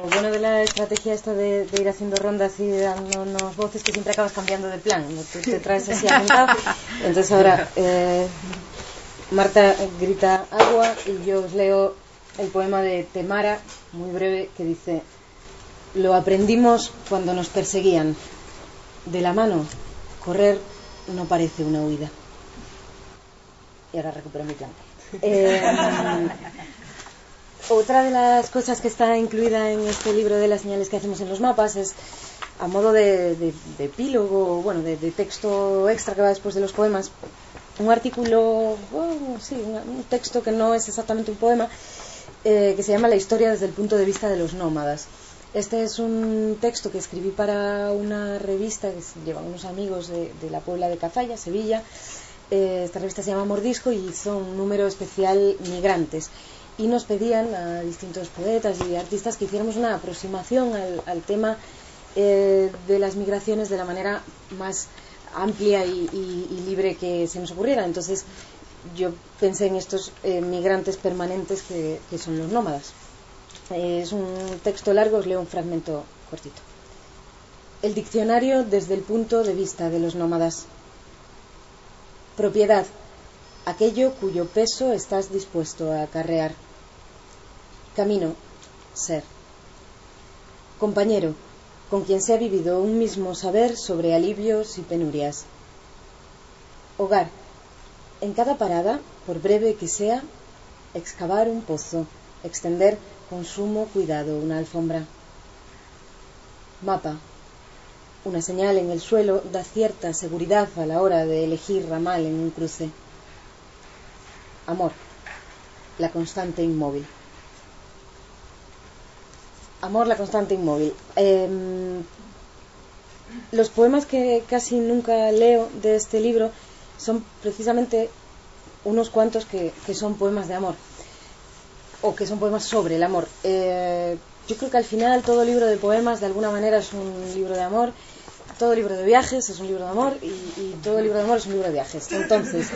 Lo bueno de la estrategia esta de ir haciendo rondas y dándonos voces que siempre acabas cambiando de plan, ¿no? Te traes así apuntado. Entonces ahora Marta grita agua y yo os leo el poema de Temara, muy breve, que dice: lo aprendimos cuando nos perseguían. De la mano, correr no parece una huida. Y ahora recupero mi plan. Otra de las cosas que está incluida en este libro de las señales que hacemos en los mapas es, a modo de epílogo, bueno, de texto extra que va después de los poemas, un artículo, un texto que no es exactamente un poema, que se llama La historia desde el punto de vista de los nómadas. Este es un texto que escribí para una revista que llevan unos amigos de la Puebla de Cazalla, Sevilla. Esta revista se llama Mordisco y hizo un número especial Migrantes. Y nos pedían a distintos poetas y artistas que hiciéramos una aproximación al tema de las migraciones de la manera más amplia y libre que se nos ocurriera. Entonces yo pensé en estos migrantes permanentes que son los nómadas. Es un texto largo, os leo un fragmento cortito. El diccionario desde el punto de vista de los nómadas. Propiedad: aquello cuyo peso estás dispuesto a acarrear. Camino: ser. Compañero: con quien se ha vivido un mismo saber sobre alivios y penurias. Hogar: en cada parada, por breve que sea, excavar un pozo, extender con sumo cuidado una alfombra. Mapa: una señal en el suelo da cierta seguridad a la hora de elegir ramal en un cruce. Amor: la constante inmóvil. Amor, la constante inmóvil. Los poemas que casi nunca leo de este libro son precisamente unos cuantos que son poemas de amor, o que son poemas sobre el amor. Yo creo que al final todo libro de poemas de alguna manera es un libro de amor, todo libro de viajes es un libro de amor y todo libro de amor es un libro de viajes. Entonces,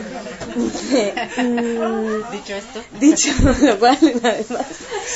dicho lo cual, una vez más,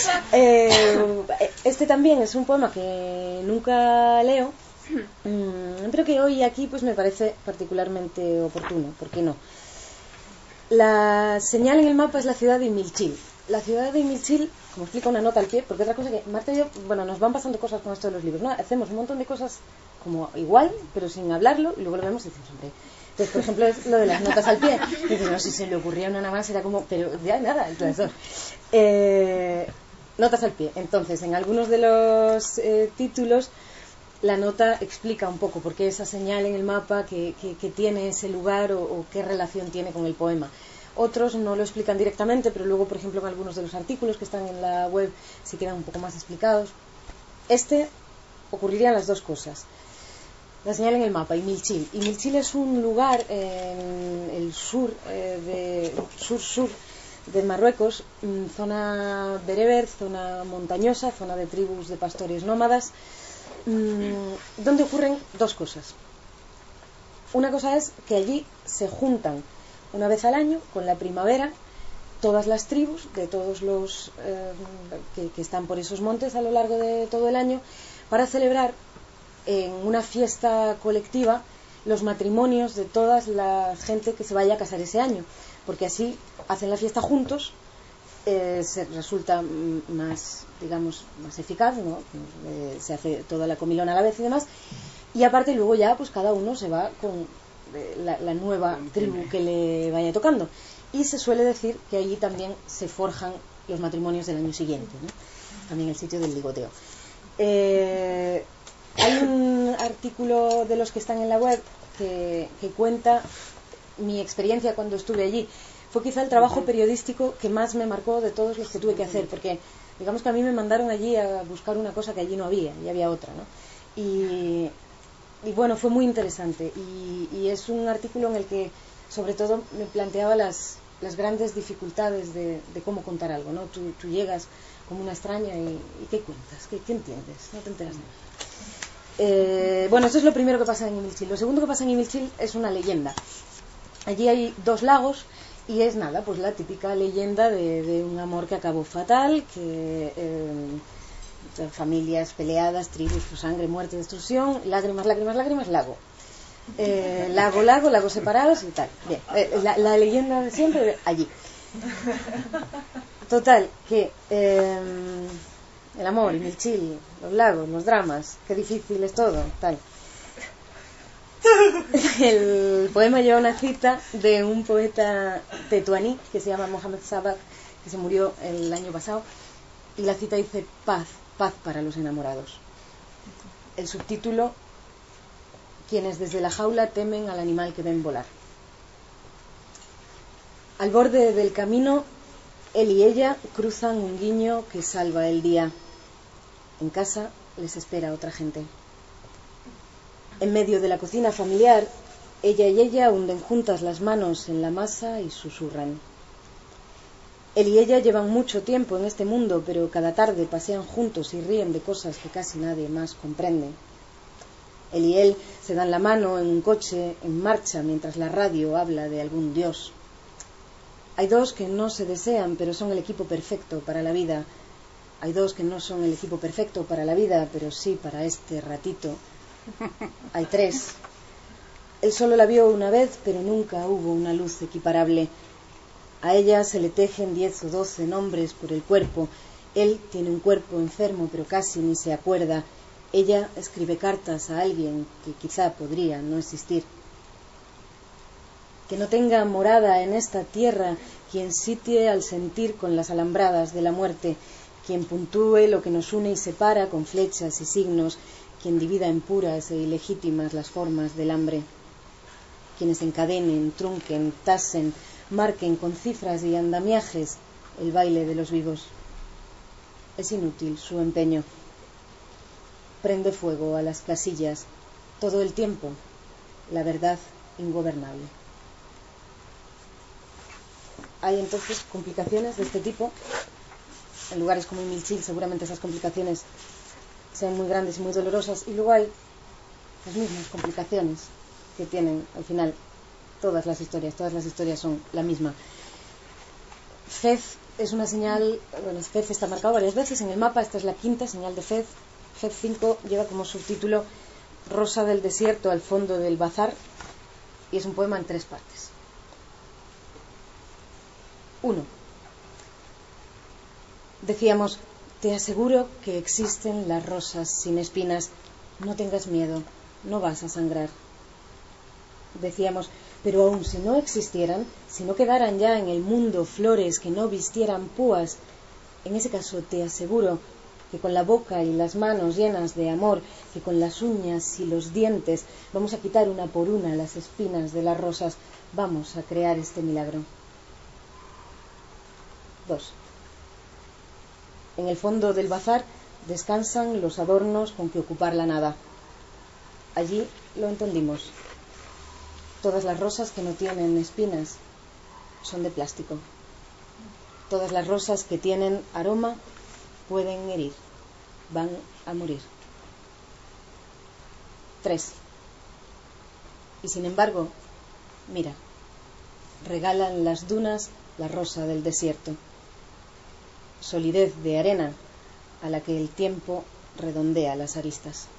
este también es un poema que nunca leo, pero que hoy aquí pues me parece particularmente oportuno. ¿Por qué no? La señal en el mapa es la ciudad de Imilchil. La ciudad de Imilchil, como explica una nota al pie, porque otra cosa que Marta y yo, bueno, nos van pasando cosas con esto de los libros, ¿no? Hacemos un montón de cosas como igual, pero sin hablarlo, y luego lo vemos y decimos, hombre. Entonces, por ejemplo, es lo de las notas al pie. Y dices, no, si se le ocurría una nada más, era como, pero ya nada, entonces dos. Notas al pie. Entonces, en algunos de los títulos, la nota explica un poco por qué esa señal en el mapa que tiene ese lugar o qué relación tiene con el poema. Otros no lo explican directamente, pero luego, por ejemplo, en algunos de los artículos que están en la web se quedan un poco más explicados. Ocurrirían las dos cosas. La señal en el mapa, Imilchil. Imilchil es un lugar en el sur, sur de Marruecos, zona bereber, zona montañosa, zona de tribus de pastores nómadas, donde ocurren dos cosas. Una cosa es que allí se juntan una vez al año, con la primavera, todas las tribus de todos los que están por esos montes a lo largo de todo el año, para celebrar en una fiesta colectiva los matrimonios de toda la gente que se vaya a casar ese año, porque así hacen la fiesta juntos, se resulta más, digamos, más eficaz, ¿no? Se hace toda la comilona a la vez y demás, y aparte luego ya pues cada uno se va con la nueva tribu que le vaya tocando, y se suele decir que allí también se forjan los matrimonios del año siguiente, ¿no? También el sitio del ligoteo. Hay un artículo de los que están en la web que cuenta mi experiencia cuando estuve allí. Fue quizá el trabajo periodístico que más me marcó de todos los que tuve que hacer, porque digamos que a mí me mandaron allí a buscar una cosa que allí no había, y había otra, ¿no? Y bueno, fue muy interesante, y es un artículo en el que sobre todo me planteaba las grandes dificultades de cómo contar algo, ¿no? Tú llegas como una extraña y ¿qué cuentas? ¿Qué entiendes? No te enteras de nada. Bueno, esto es lo primero que pasa en Imilchil. Lo segundo que pasa en Imilchil es una leyenda. Allí hay dos lagos y es nada, pues la típica leyenda de un amor que acabó fatal, que familias peleadas, tribus, sangre, muerte, destrucción, lágrimas, lágrimas, lágrimas, lago. Lagos separados y tal. Bien, la leyenda de siempre allí. Total, que el amor, el milchil, los lagos, los dramas, qué difícil es todo, tal. El poema lleva una cita de un poeta tetuaní que se llama Mohamed Sabak, que se murió el año pasado, y la cita dice: paz, paz para los enamorados. El subtítulo: quienes desde la jaula temen al animal que ven volar. Al borde del camino, él y ella cruzan un guiño que salva el día. En casa les espera otra gente. En medio de la cocina familiar, ella y ella hunden juntas las manos en la masa y susurran. Él y ella llevan mucho tiempo en este mundo, pero cada tarde pasean juntos y ríen de cosas que casi nadie más comprende. Él y él se dan la mano en un coche en marcha mientras la radio habla de algún dios. Hay dos que no se desean, pero son el equipo perfecto para la vida. Hay dos que no son el equipo perfecto para la vida, pero sí para este ratito. Hay tres. Él solo la vio una vez, pero nunca hubo una luz equiparable. A ella se le tejen 10 o 12 nombres por el cuerpo. Él tiene un cuerpo enfermo, pero casi ni se acuerda. Ella escribe cartas a alguien que quizá podría no existir. Que no tenga morada en esta tierra quien sitie al sentir con las alambradas de la muerte, quien puntúe lo que nos une y separa con flechas y signos, quien divida en puras e ilegítimas las formas del hambre, quienes encadenen, trunquen, tasen, marquen con cifras y andamiajes el baile de los vivos. Es inútil su empeño. Prende fuego a las casillas todo el tiempo, la verdad ingobernable. Hay entonces complicaciones de este tipo. En lugares como Milchil seguramente esas complicaciones sean muy grandes y muy dolorosas, y luego hay las mismas complicaciones que tienen al final todas las historias son la misma. Fez es una señal, bueno, Fez está marcado varias veces en el mapa, esta es la quinta señal de Fez. Fez 5 lleva como subtítulo Rosa del desierto al fondo del bazar, y es un poema en 3 partes. 1. Decíamos: te aseguro que existen las rosas sin espinas, no tengas miedo, no vas a sangrar. Decíamos: pero aun si no existieran, si no quedaran ya en el mundo flores que no vistieran púas, en ese caso te aseguro que con la boca y las manos llenas de amor, que con las uñas y los dientes vamos a quitar una por una las espinas de las rosas, vamos a crear este milagro. 2. En el fondo del bazar descansan los adornos con que ocupar la nada. Allí lo entendimos. Todas las rosas que no tienen espinas son de plástico. Todas las rosas que tienen aroma pueden herir, van a morir. 3. Y sin embargo, mira, regalan las dunas la rosa del desierto, solidez de arena a la que el tiempo redondea las aristas.